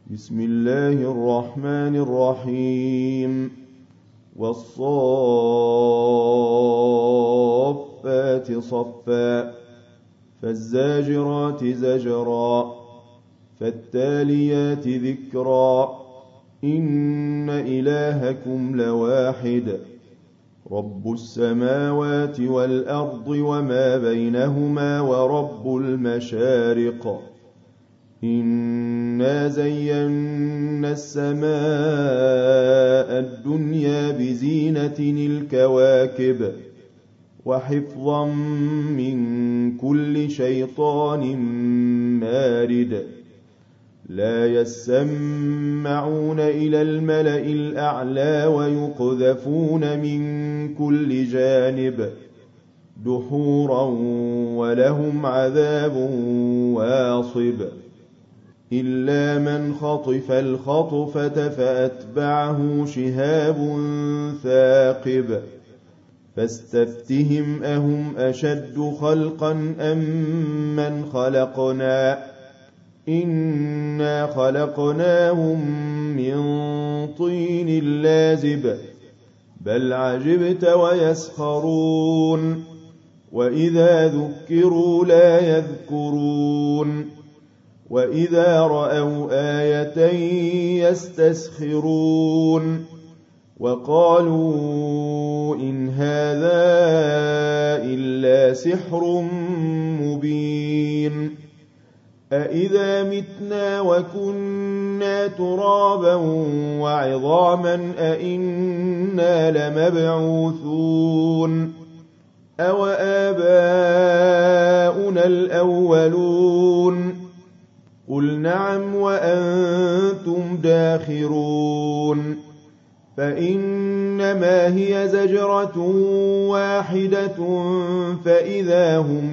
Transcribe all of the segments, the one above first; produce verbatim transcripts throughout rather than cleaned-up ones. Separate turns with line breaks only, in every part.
بسم الله الرحمن الرحيم والصافات صفا فالزاجرات زجرا فالتاليات ذكرا إن إلهكم لواحد رب السماوات والأرض وما بينهما ورب المشارق إنا زينا السماء الدنيا بزينة الكواكب وحفظا من كل شيطان مارد لا يسمعون إلى الملأ الأعلى ويقذفون من كل جانب دحورا ولهم عذاب واصب إلا من خطف الخطفة فأتبعه شهاب ثاقب فاستفتهم أهم أشد خلقا أم من خلقنا إنا خلقناهم من طين لازب بل عجبت ويسخرون وإذا ذكروا لا يذكرون وإذا رأوا آية يستسخرون وقالوا إن هذا إلا سحر مبين أإذا متنا وكنا ترابا وعظاما أإنا لمبعوثون أو آباؤنا الأولون قل نعم وأنتم داخرون فإنما هي زجرة واحدة فإذا هم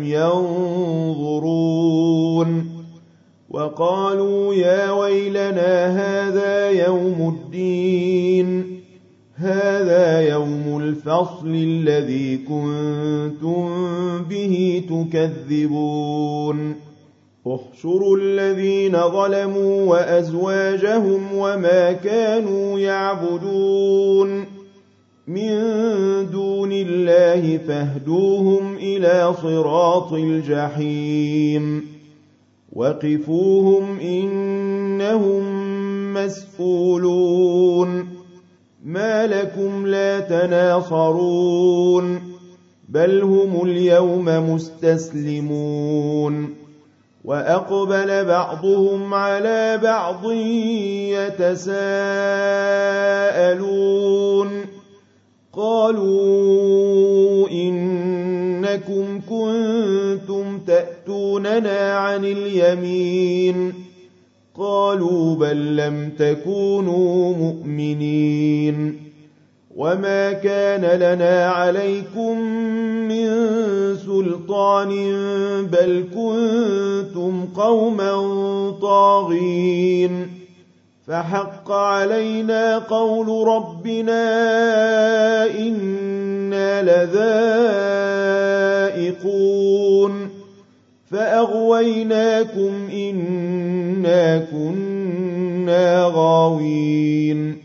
ينظرون وقالوا يا ويلنا هذا يوم الدين هذا يوم الفصل الذي كنتم به تكذبون احشروا الذين ظلموا وأزواجهم وما كانوا يعبدون من دون الله فاهدوهم إلى صراط الجحيم وقفوهم إنهم مسئولون ما لكم لا تناصرون بل هم اليوم مستسلمون وأقبل بعضهم على بعض يتساءلون قالوا إنكم كنتم تأتوننا عن اليمين قالوا بل لم تكونوا مؤمنين وما كان لنا عليكم من سلطان بل كنتم قوما طاغين فحق علينا قول ربنا إنا لذائقون فأغويناكم إنا كنا غاوين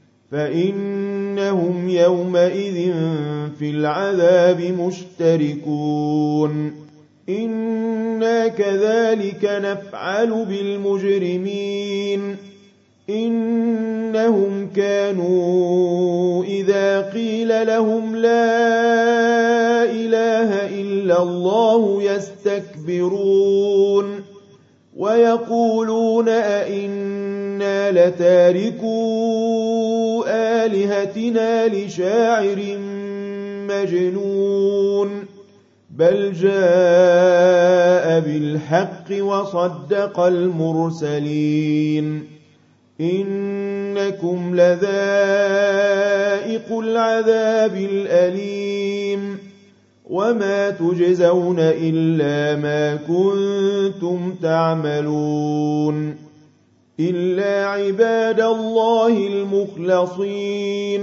فإنهم يومئذ في العذاب مشتركون إنا كذلك نفعل بالمجرمين إنهم كانوا إذا قيل لهم لا إله إلا الله يستكبرون ويقولون أئنا لتاركو آلهتنا لشاعر مجنون بل جاء بالحق وصدق المرسلين إنكم لذائق العذاب الأليم وما تجزون إلا ما كنتم تعملون إلا عباد الله المخلصين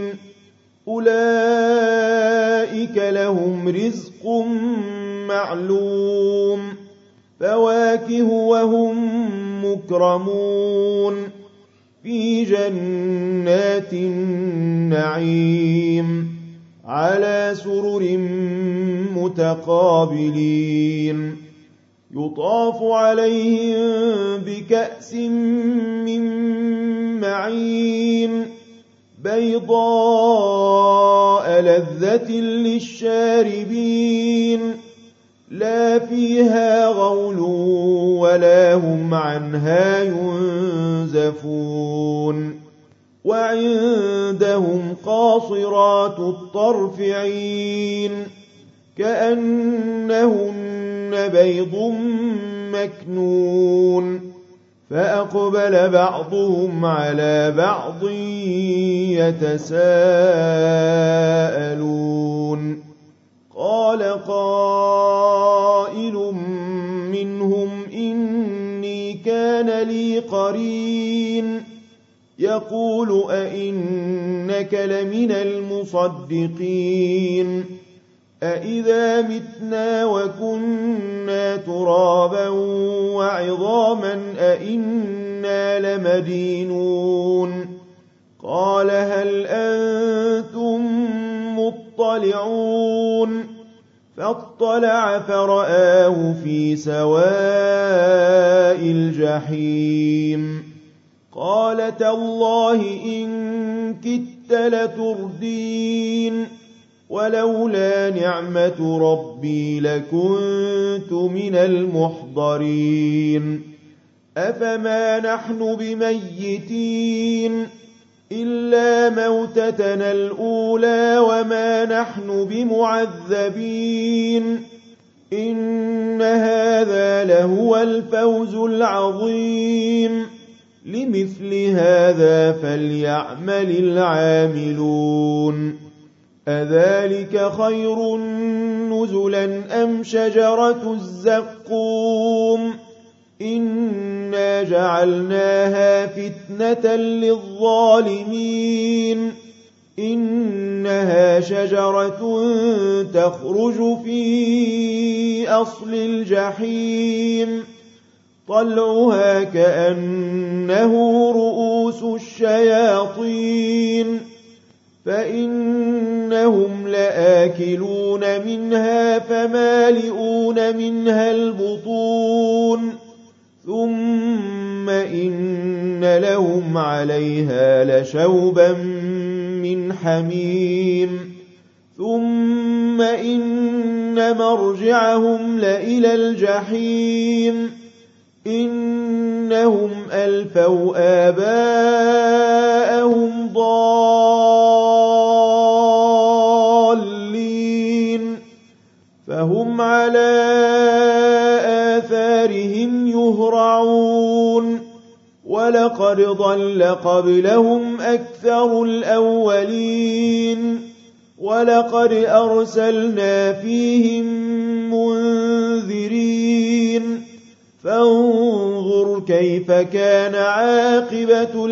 أولئك لهم رزق معلوم فواكه وهم مكرمون في جنات النعيم على سرر متقابلين يطاف عليهم بكأس من معين بيضاء لذة للشاربين لا فيها غول ولا هم عنها ينزفون وعندهم قاصرات الطرف عين كأنهن بيض مكنون فأقبل بعضهم على بعض يتساءلون قال قائل منهم إني كان لي قرين يقول أئنك لمن المصدقين أئذا متنا وكنا ترابا وعظاما أئنا لمدينون قال هل أنتم مطلعون فاطلع فرآه في سواء الجحيم قال تالله إن كدت لتردين ولولا نعمة ربي لكنت من المحضرين أفما نحن بميتين إلا موتتنا الأولى وما نحن بمعذبين إن هذا لهو الفوز العظيم لمثل هذا فليعمل العاملون أذلك خير نزلا أم شجرة الزقوم إنا جعلناها فتنة للظالمين إنها شجرة تخرج في أصل الجحيم طلعها كأنه رؤوس الشياطين فإنهم لآكلون منها فمالئون منها البطون ثم إن لهم عليها لشوبا من حميم ثم إن مرجعهم لإلى الجحيم إنهم ألفوا آباءهم ضالين فهم على آثارهم يهرعون ولقد ضل قبلهم أكثر الأولين ولقد أرسلنا فيهم منذرين فانظر كيف كان عاقبة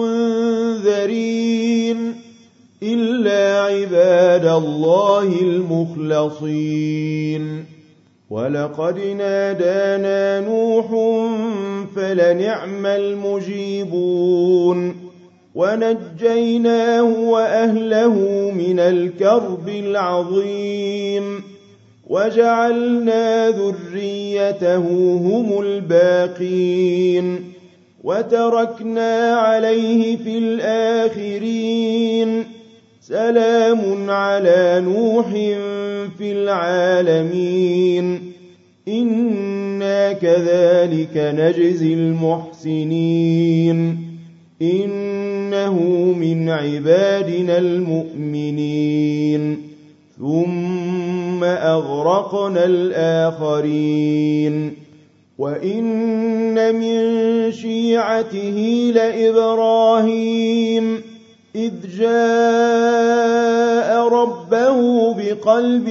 المنذرين إلا عباد الله المخلصين ولقد نادانا نوح فلنعم المجيبون ونجيناه وأهله من الكرب العظيم وجعلنا ذريته هم الباقين وتركنا عليه في الآخرين سلام على نوح في العالمين إنا كذلك نجزي المحسنين إنه من عبادنا المؤمنين ثم أغرقنا الآخرين وإن من شيعته لإبراهيم إذ جاء ربه بقلب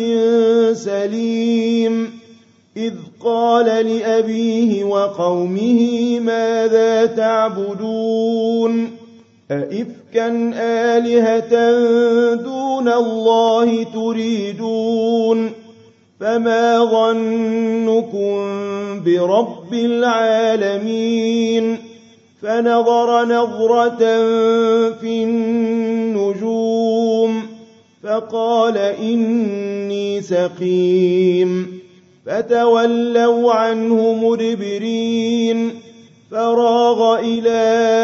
سليم إذ قال لأبيه وقومه ماذا تعبدون أئفكا آلهة دون الله تريدون فما ظنكم برب العالمين فنظر نظرة في النجوم فقال إني سقيم فتولوا عنه مدبرين فراغ إلى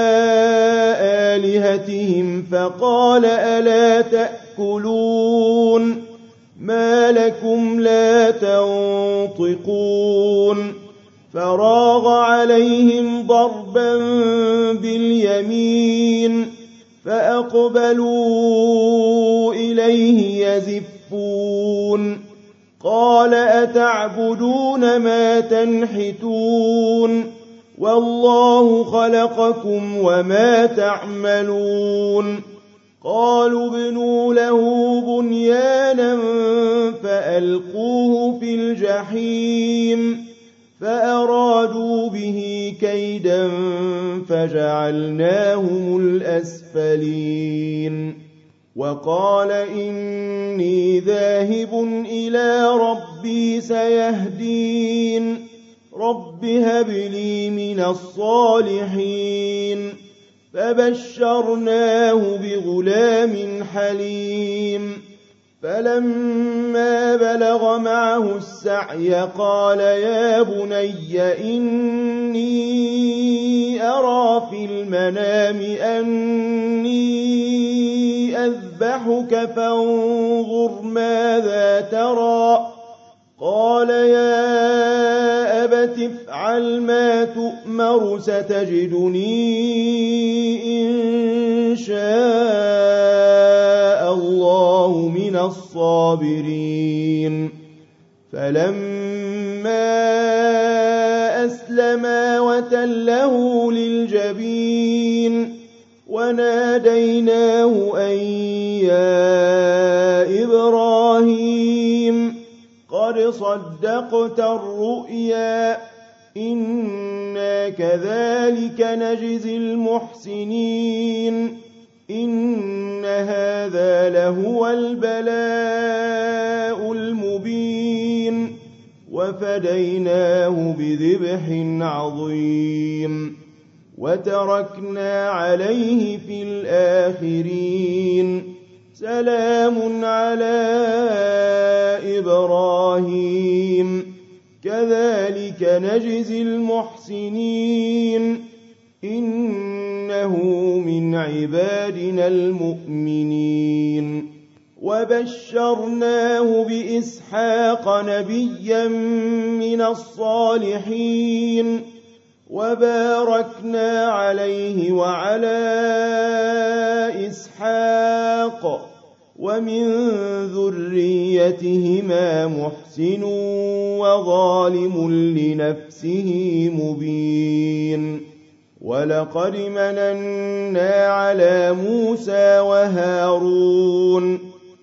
آلهتهم فقال ألا تأكلون ما لكم لا تنطقون فراغ عليهم ضربا باليمين فأقبلوا إليه يزفون قال أتعبدون ما تنحتون والله خلقكم وما تعملون قالوا ابنوا له بنيانا فألقوه في الجحيم فأرادوا به كيدا فجعلناهم الأسفلين وقال إني ذاهب إلى ربي سيهدين رب هب لي من الصالحين فبشرناه بغلام حليم فلما بلغ معه السعي قال يا بني إني أرى في المنام أني أذبحك فانظر ماذا ترى قال يا أبت افعل ما تؤمر ستجدني إن شاء الله من الصابرين فلما أسلما وتله للجبين وناديناه أن يا إبراهيم قد صدقت الرؤيا إنا كذلك نجزي المحسنين إن هذا لهو البلاء المبين وفديناه بذبح عظيم وتركنا عليه في الآخرين سلام على إبراهيم كذلك نجزي المحسنين إنه من عبادنا المؤمنين وبشرناه بإسحاق نبيا من الصالحين وباركنا عليه وعلى إسحاق ومن ذريتهما محسن وظالم لنفسه مبين ولقد مننا على موسى وهارون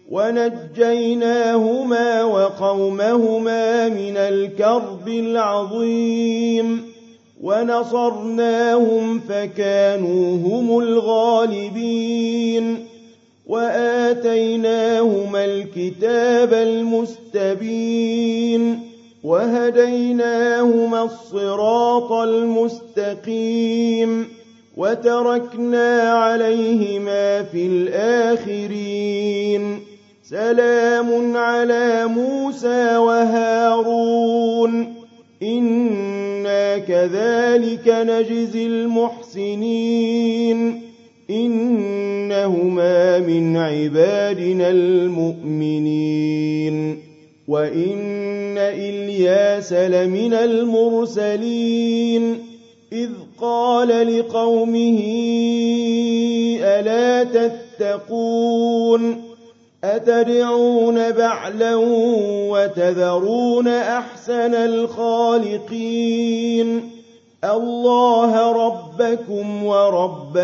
ونجيناهما وقومهما من الكرب العظيم ونصرناهم فكانوا هم الغالبين وآتيناهما الكتاب المستبين وهديناهما الصراط المستقيم وتركنا عليهما في الآخرين سلام على موسى وهارون إنا كذلك نجزي المحسنين إنهما من عبادنا المؤمنين وإن إلياس لمن المرسلين إذ قال لقومه ألا تتقون أتدعون بعلا وتذرون أحسن الخالقين الله ربكم ورب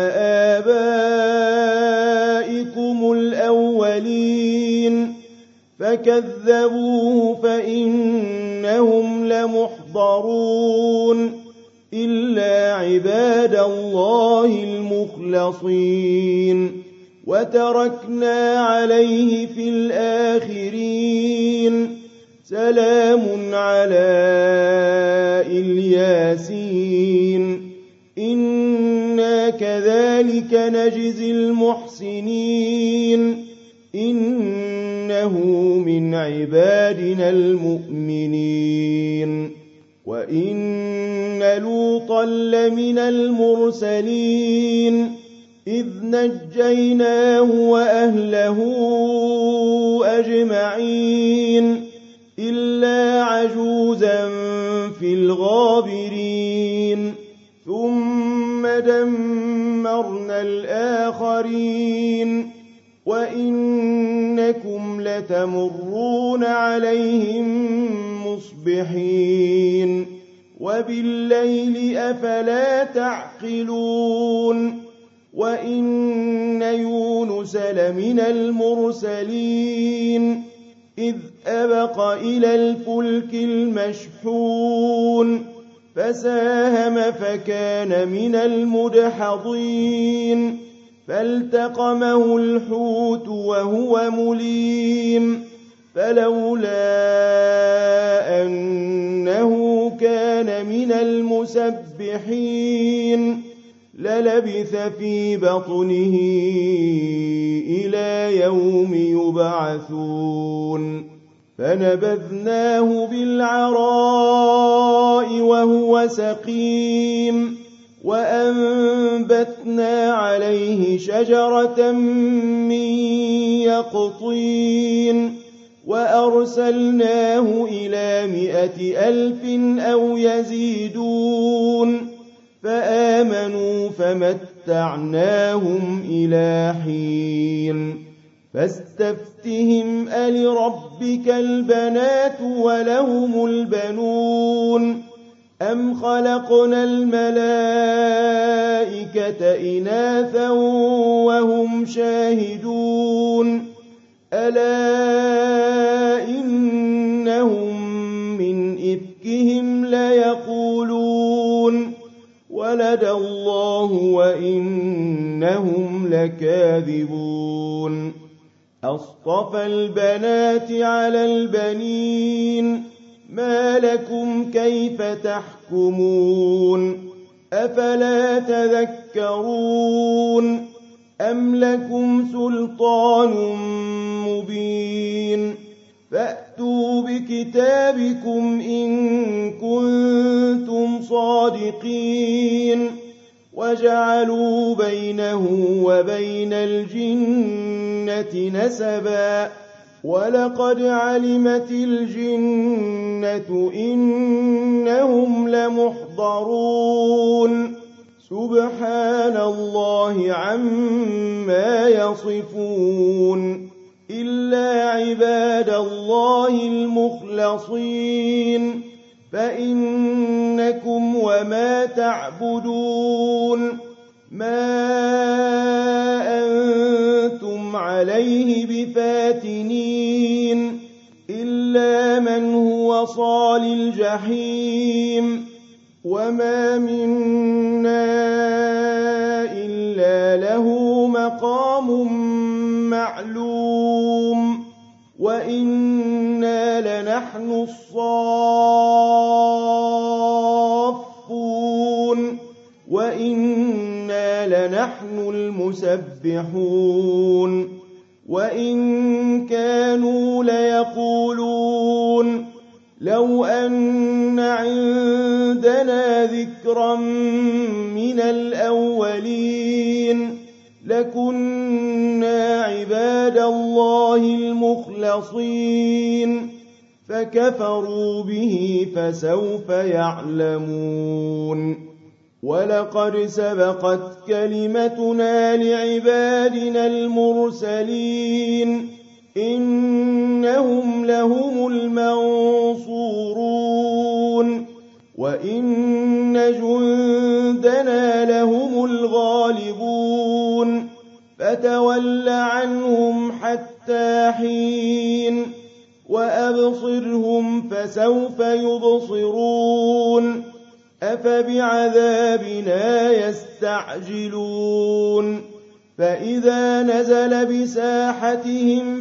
آبائكم الأولين فكذبوه فإنهم لمحضرون إلا عباد الله المخلصين وتركنا عليه في الآخرين سلام على الياسين إن إنا كذلك نجزي المحسنين إنه من عبادنا المؤمنين وإن لوطا لمن المرسلين إذ نجيناه وأهله أجمعين إلا عجوزا في الغابرين ثم دمرنا الآخرين وإنكم لتمرون عليهم مصبحين وبالليل أفلا تعقلون وإن يونس لمن المرسلين إذ أبق إلى الفلك المشحون فساهم فكان من المدحضين فالتقمه الحوت وهو مليم فلولا أنه كان من المسبحين للبث في بطنه إلى يوم يبعثون فنبذناه بالعراء وهو سقيم وأنبتنا عليه شجرة من يقطين وأرسلناه إلى مائة ألف أو يزيدون فآمنوا فمتعناهم إلى حين فاستفتهم ألربك البنات ولهم البنون أم خلقنا الملائكة إناثا وهم شاهدون ألا إنهم من إفكهم ليقولون ولد الله وإنهم لكاذبون أصطفى البنات على البنين ما لكم كيف تحكمون أفلا تذكرون أم لكم سلطان مبين فأتوا بكتابكم إن كنتم صادقين وجعلوا بينه وبين الجنة نسبا ولقد علمت الجنة إنهم لمحضرون سبحان الله عما يصفون إلا عباد الله المخلصين فإنكم وما تعبدون ما أنتم عليه بفاتنين إلا من هو صال الجحيم وما منا إلا له مقام معلوم وإنا لنحن الصافون وإنا لنحن المسبحون وإن كانوا ليقولون لو أن عندنا ذكرا من الأولين لكنا عباد الله المخلصين فكفروا به فسوف يعلمون ولقد سبقت كلمتنا لعبادنا المرسلين إنهم لهم المنصورون وإن جندنا لهم الغالبون فتول عنهم حتى حين وأبصرهم فسوف يبصرون أفبعذابنا يستعجلون فإذا نزل بساحتهم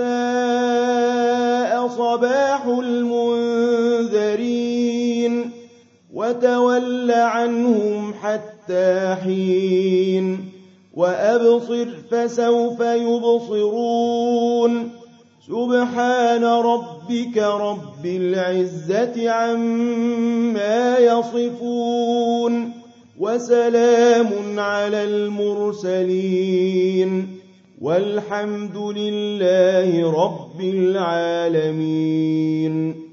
فساء صباح المنذرين وتول عنهم حتى حتى حين وأبصر فسوف يبصرون سبحان ربك رب العزة عما يصفون وسلام على المرسلين والحمد لله رب العالمين.